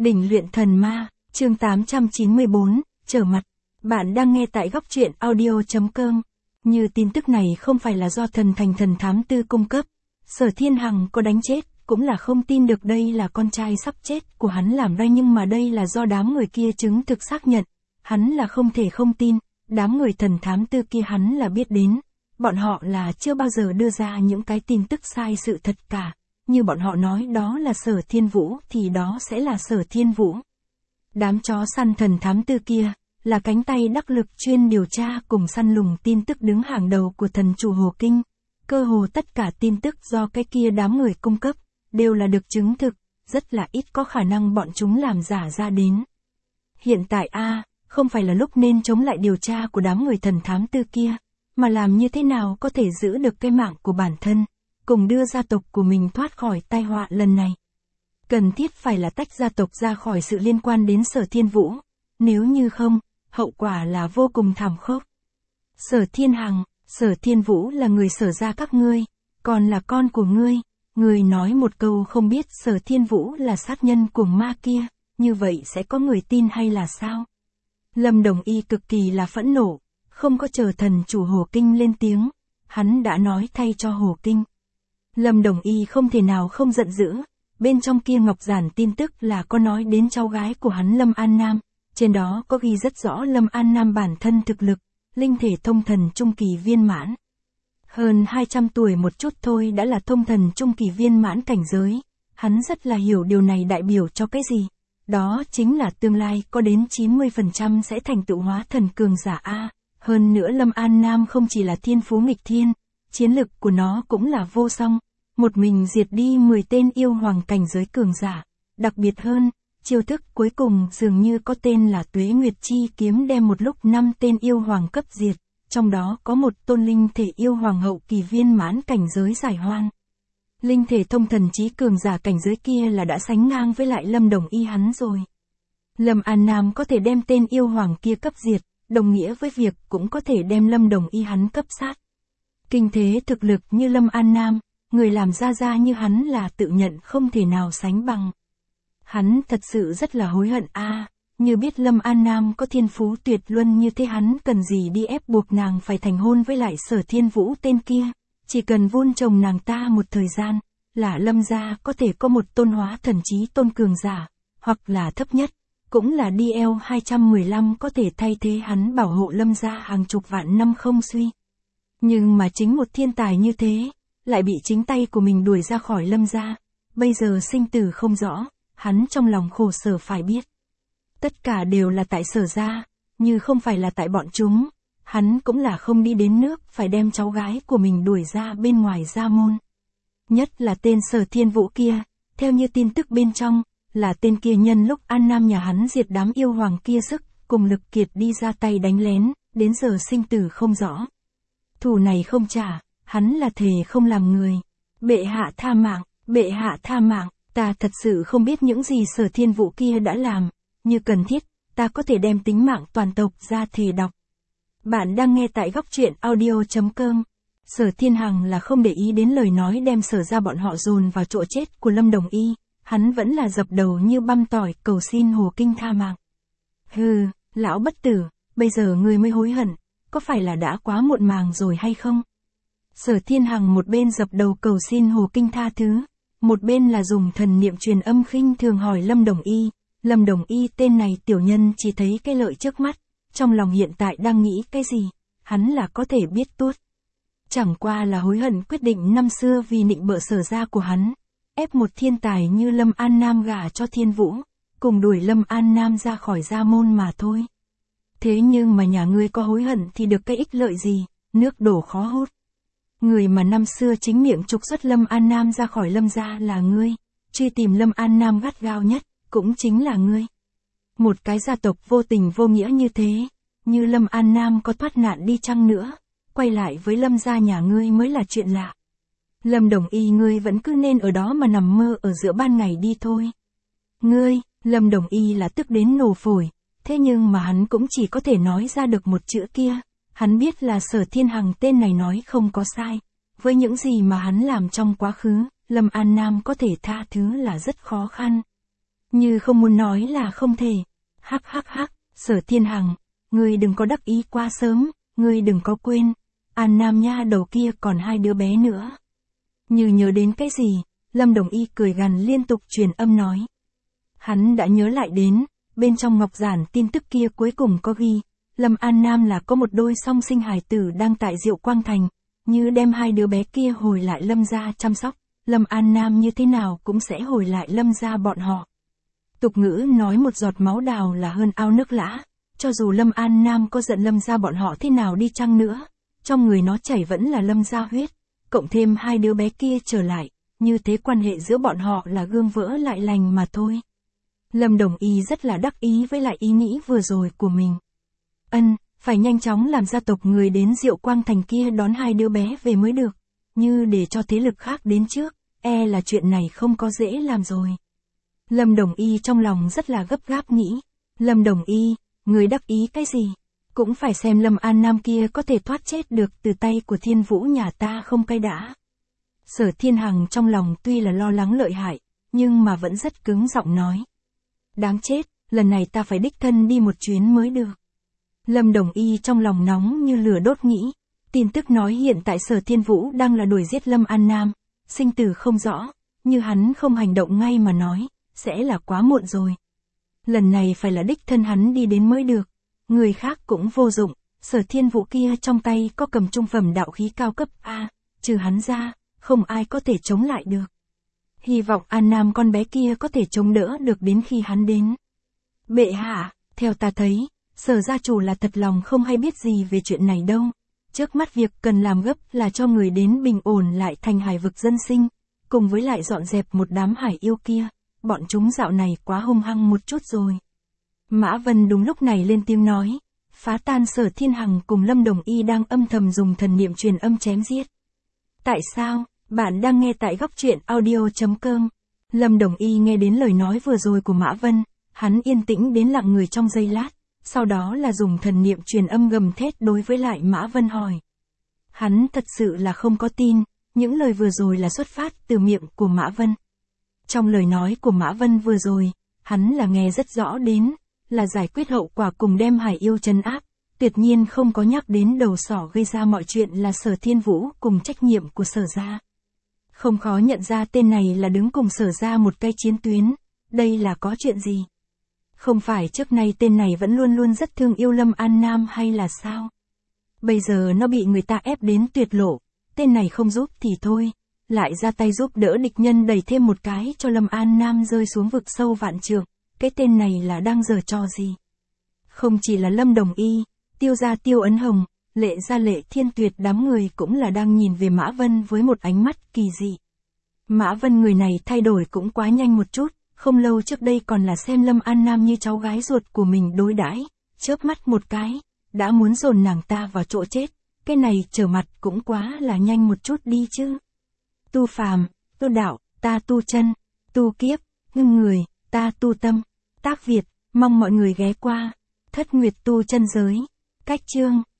Đỉnh luyện thần ma, chương 894, trở mặt. Bạn đang nghe tại góc truyện audio.com. Như tin tức này không phải là do thần thành thần thám tư cung cấp, Sở Thiên Hằng có đánh chết, cũng là không tin được đây là con trai sắp chết của hắn làm ra, nhưng mà đây là do đám người kia chứng thực xác nhận. Hắn là không thể không tin, đám người thần thám tư kia hắn là biết đến. Bọn họ là chưa bao giờ đưa ra những cái tin tức sai sự thật cả. Như bọn họ nói đó là Sở Thiên Vũ thì đó sẽ là Sở Thiên Vũ. Đám chó săn thần thám tư kia, là cánh tay đắc lực chuyên điều tra cùng săn lùng tin tức đứng hàng đầu của thần chủ Hồ Kinh. Cơ hồ tất cả tin tức do cái kia đám người cung cấp, đều là được chứng thực, rất là ít có khả năng bọn chúng làm giả ra đến. Hiện tại không phải là lúc nên chống lại điều tra của đám người thần thám tư kia, mà làm như thế nào có thể giữ được cái mạng của bản thân, cùng đưa gia tộc của mình thoát khỏi tai họa lần này. Cần thiết phải là tách gia tộc ra khỏi sự liên quan đến Sở Thiên Vũ, nếu như không, hậu quả là vô cùng thảm khốc. Sở Thiên Hằng, Sở Thiên Vũ là người Sở gia các ngươi, còn là con của ngươi, ngươi nói một câu không biết Sở Thiên Vũ là sát nhân của ma kia, như vậy sẽ có người tin hay là sao? Lâm Đồng Y cực kỳ là phẫn nộ, không có chờ thần chủ Hồ Kinh lên tiếng, hắn đã nói thay cho Hồ Kinh. Lâm Đồng Y không thể nào không giận dữ, bên trong kia ngọc giản tin tức là có nói đến cháu gái của hắn Lâm An Nam, trên đó có ghi rất rõ Lâm An Nam bản thân thực lực, linh thể thông thần trung kỳ viên mãn. Hơn 200 tuổi một chút thôi đã là thông thần trung kỳ viên mãn cảnh giới, hắn rất là hiểu điều này đại biểu cho cái gì, đó chính là tương lai có đến 90% sẽ thành tựu hóa thần cường giả Hơn nữa Lâm An Nam không chỉ là thiên phú nghịch thiên, chiến lực của nó cũng là vô song, một mình diệt đi 10 tên yêu hoàng cảnh giới cường giả, đặc biệt hơn, chiêu thức cuối cùng dường như có tên là Tuế Nguyệt Chi kiếm đem một lúc 5 tên yêu hoàng cấp diệt, trong đó có một tôn linh thể yêu hoàng hậu kỳ viên mãn cảnh giới giải hoan. Linh thể thông thần trí cường giả cảnh giới kia là đã sánh ngang với lại Lâm Đồng Y hắn rồi. Lâm An Nam có thể đem tên yêu hoàng kia cấp diệt, đồng nghĩa với việc cũng có thể đem Lâm Đồng Y hắn cấp sát. Kinh thế thực lực như Lâm An Nam, người làm ra như hắn là tự nhận không thể nào sánh bằng. Hắn thật sự rất là hối hận như biết Lâm An Nam có thiên phú tuyệt luân như thế hắn cần gì đi ép buộc nàng phải thành hôn với lại Sở Thiên Vũ tên kia, chỉ cần vun trồng nàng ta một thời gian, là Lâm gia có thể có một tôn hóa thần trí tôn cường giả, hoặc là thấp nhất, cũng là DL 215 có thể thay thế hắn bảo hộ Lâm gia hàng chục vạn năm không suy. Nhưng mà chính một thiên tài như thế, lại bị chính tay của mình đuổi ra khỏi Lâm gia, bây giờ sinh tử không rõ, hắn trong lòng khổ sở phải biết. Tất cả đều là tại Sở gia, như không phải là tại bọn chúng, hắn cũng là không đi đến nước phải đem cháu gái của mình đuổi ra bên ngoài gia môn. Nhất là tên Sở Thiên Vũ kia, theo như tin tức bên trong, là tên kia nhân lúc An Nam nhà hắn diệt đám yêu hoàng kia sức, cùng lực kiệt đi ra tay đánh lén, đến giờ sinh tử không rõ. Thù này không trả, hắn là thề không làm người. Bệ hạ tha mạng, bệ hạ tha mạng, ta thật sự không biết những gì Sở Thiên Vũ kia đã làm, như cần thiết, ta có thể đem tính mạng toàn tộc ra thề đọc. Bạn đang nghe tại góc truyện audio.com. Sở Thiên Hằng là không để ý đến lời nói đem Sở ra bọn họ dồn vào chỗ chết của Lâm Đồng Y, hắn vẫn là dập đầu như băm tỏi cầu xin Hồ Kinh tha mạng. Hừ, lão bất tử, bây giờ ngươi mới hối hận, có phải là đã quá muộn màng rồi hay không? Sở Thiên Hằng một bên dập đầu cầu xin Hồ Kinh tha thứ, một bên là dùng thần niệm truyền âm khinh thường hỏi Lâm Đồng Y. Lâm Đồng Y tên này tiểu nhân chỉ thấy cái lợi trước mắt, trong lòng hiện tại đang nghĩ cái gì, hắn là có thể biết tuốt. Chẳng qua là hối hận quyết định năm xưa vì nịnh bợ Sở gia của hắn, ép một thiên tài như Lâm An Nam gả cho Thiên Vũ, cùng đuổi Lâm An Nam ra khỏi gia môn mà thôi. Thế nhưng mà nhà ngươi có hối hận thì được cái ích lợi gì, nước đổ khó hút. Người mà năm xưa chính miệng trục xuất Lâm An Nam ra khỏi Lâm gia là ngươi, truy tìm Lâm An Nam gắt gao nhất, cũng chính là ngươi. Một cái gia tộc vô tình vô nghĩa như thế, như Lâm An Nam có thoát nạn đi chăng nữa, quay lại với Lâm gia nhà ngươi mới là chuyện lạ. Lâm Đồng Y ngươi vẫn cứ nên ở đó mà nằm mơ ở giữa ban ngày đi thôi. Ngươi, Lâm Đồng Y là tức đến nổ phổi, thế nhưng mà hắn cũng chỉ có thể nói ra được một chữ kia, hắn biết là Sở Thiên Hằng tên này nói không có sai, với những gì mà hắn làm trong quá khứ, Lâm An Nam có thể tha thứ là rất khó khăn. Như không muốn nói là không thể. Hắc hắc hắc, Sở Thiên Hằng, ngươi đừng có đắc ý quá sớm, ngươi đừng có quên, An Nam nha đầu kia còn 2 đứa bé nữa. Như nhớ đến cái gì, Lâm Đồng Y cười gằn liên tục truyền âm nói. Hắn đã nhớ lại đến, bên trong ngọc giản tin tức kia cuối cùng có ghi, Lâm An Nam là có một đôi song sinh hài tử đang tại Diệu Quang Thành, như đem 2 đứa bé kia hồi lại Lâm gia chăm sóc, Lâm An Nam như thế nào cũng sẽ hồi lại Lâm gia bọn họ. Tục ngữ nói một giọt máu đào là hơn ao nước lã, cho dù Lâm An Nam có giận Lâm gia bọn họ thế nào đi chăng nữa, trong người nó chảy vẫn là Lâm gia huyết, cộng thêm 2 đứa bé kia trở lại, như thế quan hệ giữa bọn họ là gương vỡ lại lành mà thôi. Lâm Đồng Y rất là đắc ý với lại ý nghĩ vừa rồi của mình. Phải nhanh chóng làm gia tộc người đến Diệu Quang Thành kia đón 2 đứa bé về mới được, như để cho thế lực khác đến trước, là chuyện này không có dễ làm rồi. Lâm Đồng Y trong lòng rất là gấp gáp nghĩ, Lâm Đồng Y, người đắc ý cái gì? Cũng phải xem Lâm An Nam kia có thể thoát chết được từ tay của Thiên Vũ nhà ta không cái đã. Sở Thiên Hằng trong lòng tuy là lo lắng lợi hại, nhưng mà vẫn rất cứng giọng nói. Đáng chết, lần này ta phải đích thân đi một chuyến mới được. Lâm Đồng Y trong lòng nóng như lửa đốt nghĩ, tin tức nói hiện tại Sở Thiên Vũ đang là đuổi giết Lâm An Nam, sinh tử không rõ, như hắn không hành động ngay mà nói, sẽ là quá muộn rồi. Lần này phải là đích thân hắn đi đến mới được, người khác cũng vô dụng, Sở Thiên Vũ kia trong tay có cầm trung phẩm đạo khí cao cấp A, trừ hắn ra, không ai có thể chống lại được. Hy vọng An Nam con bé kia có thể chống đỡ được đến khi hắn đến. Bệ hạ, theo ta thấy, Sở gia chủ là thật lòng không hay biết gì về chuyện này đâu. Trước mắt việc cần làm gấp là cho người đến bình ổn lại thành hải vực dân sinh, cùng với lại dọn dẹp một đám hải yêu kia, bọn chúng dạo này quá hung hăng một chút rồi. Mã Vân đúng lúc này lên tiếng nói, phá tan Sở Thiên Hằng cùng Lâm Đồng Y đang âm thầm dùng thần niệm truyền âm chém giết. Tại sao? Bạn đang nghe tại góc truyện audio.com. Lâm Đồng Y nghe đến lời nói vừa rồi của Mã Vân, hắn yên tĩnh đến lặng người trong giây lát, sau đó là dùng thần niệm truyền âm gầm thét đối với lại Mã Vân hỏi. Hắn thật sự là không có tin, những lời vừa rồi là xuất phát từ miệng của Mã Vân. Trong lời nói của Mã Vân vừa rồi, hắn là nghe rất rõ đến, là giải quyết hậu quả cùng đem hải yêu trấn áp, tuyệt nhiên không có nhắc đến đầu sỏ gây ra mọi chuyện là Sở Thiên Vũ cùng trách nhiệm của Sở gia. Không khó nhận ra tên này là đứng cùng Sở gia một cây chiến tuyến, đây là có chuyện gì? Không phải trước nay tên này vẫn luôn luôn rất thương yêu Lâm An Nam hay là sao? Bây giờ nó bị người ta ép đến tuyệt lộ, tên này không giúp thì thôi, lại ra tay giúp đỡ địch nhân đẩy thêm một cái cho Lâm An Nam rơi xuống vực sâu vạn trượng, cái tên này là đang giở trò gì? Không chỉ là Lâm Đồng Y, Tiêu gia Tiêu Ấn Hồng, Lệ gia Lệ Thiên Tuyệt đám người cũng là đang nhìn về Mã Vân với một ánh mắt kỳ dị. Mã Vân người này thay đổi cũng quá nhanh một chút, không lâu trước đây còn là xem Lâm An Nam như cháu gái ruột của mình đối đãi, chớp mắt một cái, đã muốn dồn nàng ta vào chỗ chết, cái này trở mặt cũng quá là nhanh một chút đi chứ. Tu phàm, tu đạo, ta tu chân, tu kiếp, ngưng người, ta tu tâm, tác Việt, mong mọi người ghé qua, Thất Nguyệt tu chân giới, cách chương.